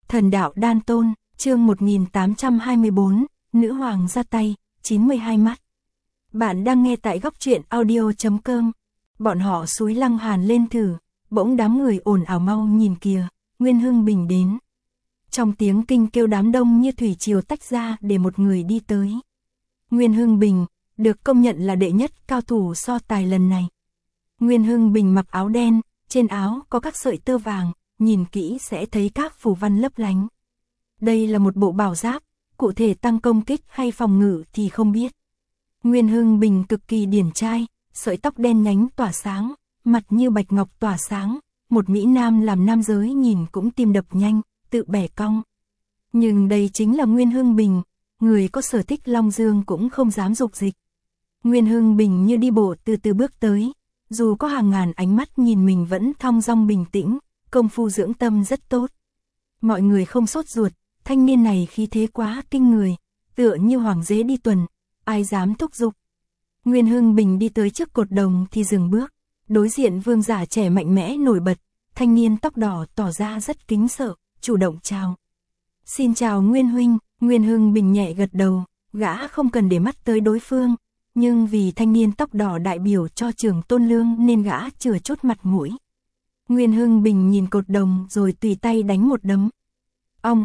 Thần đạo đan tôn, chương 1824, nữ hoàng ra tay, 92 mắt. Bạn đang nghe tại góc truyện audio.com. Bọn họ xúi Lăng Hàn lên thử, bỗng đám người ồn ào mau nhìn kìa, Nguyên Hưng Bình đến. Trong tiếng kinh kêu đám đông như thủy triều tách ra để một người đi tới. Nguyên Hưng Bình, được công nhận là đệ nhất cao thủ so tài lần này. Nguyên Hưng Bình mặc áo đen, trên áo có các sợi tơ vàng, nhìn kỹ sẽ thấy các phù văn lấp lánh. Đây là một bộ bảo giáp, cụ thể tăng công kích hay phòng ngự thì không biết. Nguyên Hưng Bình cực kỳ điển trai, sợi tóc đen nhánh tỏa sáng, mặt như bạch ngọc tỏa sáng, một mỹ nam làm nam giới nhìn cũng tim đập nhanh, tự bẻ cong. Nhưng đây chính là Nguyên Hưng Bình, người có sở thích long dương cũng không dám dục dịch. Nguyên Hưng Bình như đi bộ từ từ bước tới, dù có hàng ngàn ánh mắt nhìn mình vẫn thong dong bình tĩnh, công phu dưỡng tâm rất tốt. Mọi người không sốt ruột, thanh niên này khí thế quá kinh người, tựa như hoàng đế đi tuần, ai dám thúc giục. Nguyên Hưng Bình đi tới trước cột đồng thì dừng bước, đối diện vương giả trẻ mạnh mẽ nổi bật, thanh niên tóc đỏ tỏ ra rất kính sợ, chủ động chào. Xin chào Nguyên huynh, Nguyên Hưng Bình nhẹ gật đầu, gã không cần để mắt tới đối phương, nhưng vì thanh niên tóc đỏ đại biểu cho Trường Tôn Lương nên gã chừa chút mặt mũi. Nguyên Hưng Bình nhìn cột đồng rồi tùy tay đánh một đấm. Ong,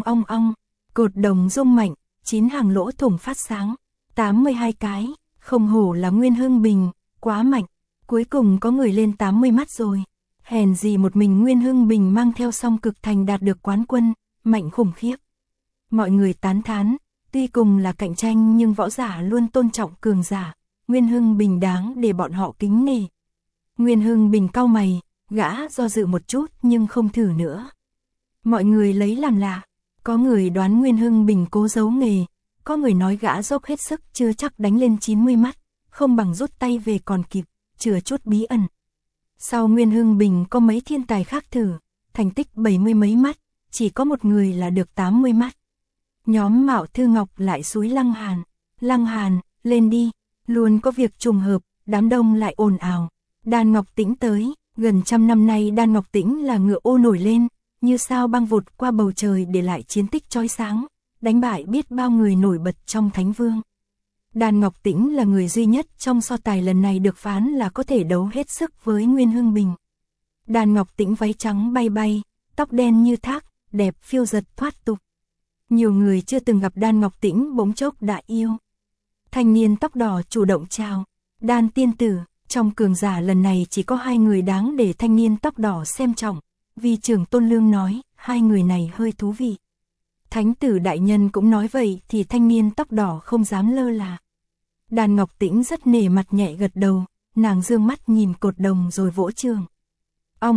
cột đồng rung mạnh, 9 hàng lỗ thủng phát sáng, 82 cái, không hổ là Nguyên Hưng Bình, quá mạnh, cuối cùng có người lên 80 mắt rồi. Hèn gì một mình Nguyên Hưng Bình mang theo Song Cực Thành đạt được quán quân, mạnh khủng khiếp. Mọi người tán thán, tuy cùng là cạnh tranh nhưng võ giả luôn tôn trọng cường giả, Nguyên Hưng Bình đáng để bọn họ kính nể. Nguyên Hưng Bình cau mày, gã do dự một chút nhưng không thử nữa. Mọi người lấy làm lạ, có người đoán Nguyên Hưng Bình cố giấu nghề, có người nói gã dốc hết sức chưa chắc đánh lên 90 mắt, không bằng rút tay về còn kịp, chừa chút bí ẩn. Sau Nguyên Hưng Bình có mấy thiên tài khác thử, thành tích 70 mấy mắt, chỉ có một người là được 80 mắt. Nhóm Mạo Thư Ngọc lại xúi Lăng Hàn, lên đi, luôn có việc trùng hợp, đám đông lại ồn ào. Đan Ngọc Tĩnh tới, gần 100 năm nay Đan Ngọc Tĩnh là ngựa ô nổi lên, như sao băng vụt qua bầu trời để lại chiến tích chói sáng, đánh bại biết bao người nổi bật trong Thánh Vương. Đan Ngọc Tĩnh là người duy nhất trong so tài lần này được phán là có thể đấu hết sức với Nguyên Hưng Bình. Đan Ngọc Tĩnh váy trắng bay bay, tóc đen như thác, đẹp phiêu giật thoát tục. Nhiều người chưa từng gặp Đan Ngọc Tĩnh bỗng chốc đã yêu. Thanh niên tóc đỏ chủ động chào, Đan tiên tử, trong cường giả lần này chỉ có 2 người đáng để thanh niên tóc đỏ xem trọng, vì Trường Tôn Lương nói, 2 người này hơi thú vị. Thánh tử đại nhân cũng nói vậy thì thanh niên tóc đỏ không dám lơ là. Đan Ngọc Tĩnh rất nể mặt nhẹ gật đầu, nàng dương mắt nhìn cột đồng rồi vỗ trường. Ong,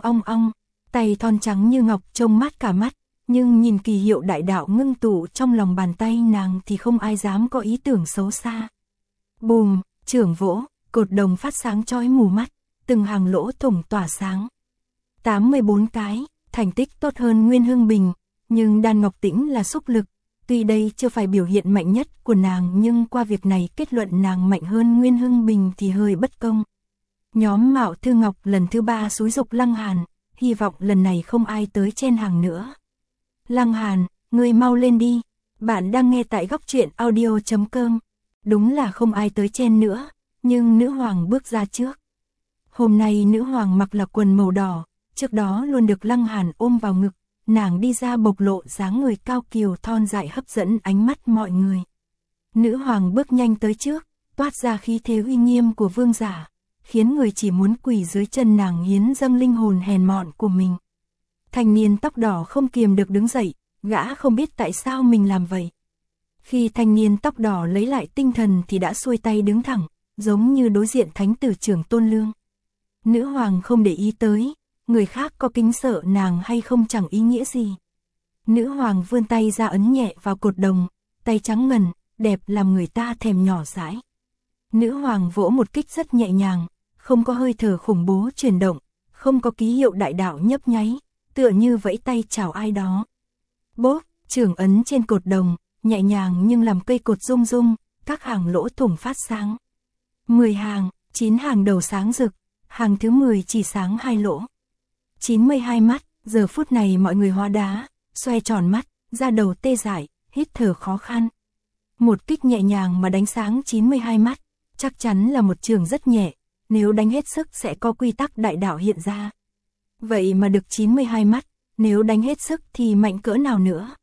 tay thon trắng như ngọc trông mát cả mắt, nhưng nhìn kỳ hiệu đại đạo ngưng tụ trong lòng bàn tay nàng thì không ai dám có ý tưởng xấu xa. Bùm, chưởng vỗ, cột đồng phát sáng chói mù mắt, từng hàng lỗ thủng tỏa sáng. 84 cái, thành tích tốt hơn Nguyên Hưng Bình, nhưng Đan Ngọc Tĩnh là xúc lực, tuy đây chưa phải biểu hiện mạnh nhất của nàng nhưng qua việc này kết luận nàng mạnh hơn Nguyên Hưng Bình thì hơi bất công. Nhóm Mạo Thư Ngọc lần thứ 3 xúi giục Lăng Hàn, hy vọng lần này không ai tới chen hàng nữa. Lăng Hàn, ngươi mau lên đi, bạn đang nghe tại góc truyện audio.com. Đúng là không ai tới chen nữa, nhưng nữ hoàng bước ra trước. Hôm nay nữ hoàng mặc là quần màu đỏ, trước đó luôn được Lăng Hàn ôm vào ngực, nàng đi ra bộc lộ dáng người cao kiều thon dại hấp dẫn ánh mắt mọi người. Nữ hoàng bước nhanh tới trước, toát ra khí thế uy nghiêm của vương giả, khiến người chỉ muốn quỳ dưới chân nàng hiến dâng linh hồn hèn mọn của mình. Thanh niên tóc đỏ không kiềm được đứng dậy, gã không biết tại sao mình làm vậy. Khi thanh niên tóc đỏ lấy lại tinh thần thì đã xuôi tay đứng thẳng, giống như đối diện thánh tử Trường Tôn Lương. Nữ hoàng không để ý tới, người khác có kính sợ nàng hay không chẳng ý nghĩa gì. Nữ hoàng vươn tay ra ấn nhẹ vào cột đồng, tay trắng ngần, đẹp làm người ta thèm nhỏ dãi. Nữ hoàng vỗ một kích rất nhẹ nhàng, không có hơi thở khủng bố chuyển động, không có ký hiệu đại đạo nhấp nháy, tựa như vẫy tay chào ai đó. Bốp, chưởng ấn trên cột đồng, nhẹ nhàng nhưng làm cây cột rung rung, các hàng lỗ thủng phát sáng. 10 hàng, 9 hàng đầu sáng rực, hàng thứ 10 chỉ sáng 2 lỗ. 92 mắt, giờ phút này mọi người hóa đá, xoe tròn mắt, da đầu tê dại, hít thở khó khăn. Một kích nhẹ nhàng mà đánh sáng 92 mắt, chắc chắn là một trường rất nhẹ, nếu đánh hết sức sẽ có quy tắc đại đạo hiện ra. Vậy mà được 92 mắt, nếu đánh hết sức thì mạnh cỡ nào nữa?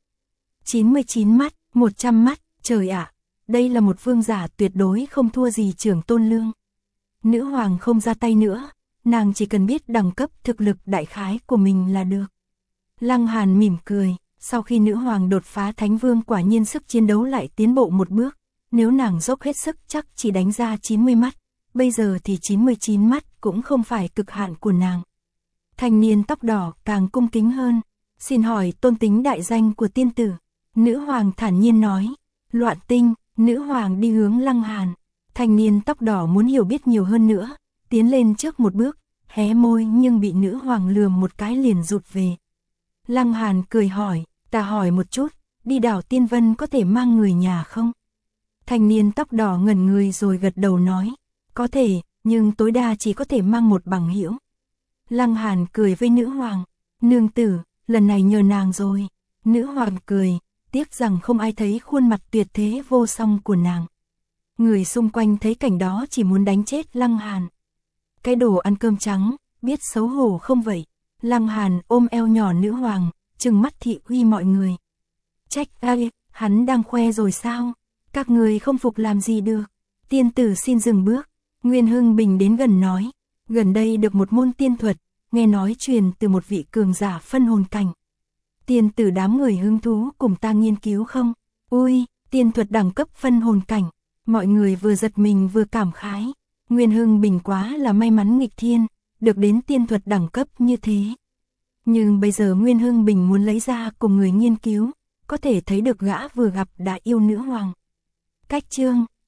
99 mắt, 100 mắt, trời ạ, đây là một vương giả tuyệt đối không thua gì Trưởng Tôn Lương. Nữ hoàng không ra tay nữa, nàng chỉ cần biết đẳng cấp thực lực đại khái của mình là được. Lăng Hàn mỉm cười, sau khi nữ hoàng đột phá thánh vương quả nhiên sức chiến đấu lại tiến bộ một bước, nếu nàng dốc hết sức chắc chỉ đánh ra 90 mắt, bây giờ thì 99 mắt cũng không phải cực hạn của nàng. Thanh niên tóc đỏ càng cung kính hơn, xin hỏi tôn tính đại danh của tiên tử. Nữ hoàng thản nhiên nói, Loạn Tinh. Nữ hoàng đi hướng Lăng Hàn. Thanh niên tóc đỏ muốn hiểu biết nhiều hơn nữa, tiến lên trước một bước, hé môi nhưng bị nữ hoàng lườm một cái liền rụt về. Lăng Hàn cười hỏi, ta hỏi một chút, đi đảo Tiên Vân có thể mang người nhà không? Thanh niên tóc đỏ ngẩn người rồi gật đầu nói, có thể, nhưng tối đa chỉ có thể mang một bằng hữu. Lăng Hàn cười với nữ hoàng, nương tử, lần này nhờ nàng rồi. Nữ hoàng cười, tiếc rằng không ai thấy khuôn mặt tuyệt thế vô song của nàng. Người xung quanh thấy cảnh đó chỉ muốn đánh chết Lăng Hàn. Cái đồ ăn cơm trắng, biết xấu hổ không vậy? Lăng Hàn ôm eo nhỏ nữ hoàng, trừng mắt thị uy mọi người. Trách ai, hắn đang khoe rồi sao? Các người không phục làm gì được. Tiên tử xin dừng bước. Nguyên Hưng Bình đến gần nói, gần đây được một môn tiên thuật, nghe nói truyền từ một vị cường giả phân hồn cảnh. Tiên tử đám người hứng thú cùng ta nghiên cứu không? Ui, tiên thuật đẳng cấp phân hồn cảnh. Mọi người vừa giật mình vừa cảm khái. Nguyên Hưng Bình quá là may mắn nghịch thiên, được đến tiên thuật đẳng cấp như thế. Nhưng bây giờ Nguyên Hưng Bình muốn lấy ra cùng người nghiên cứu, có thể thấy được gã vừa gặp đã yêu nữ hoàng. Cách chương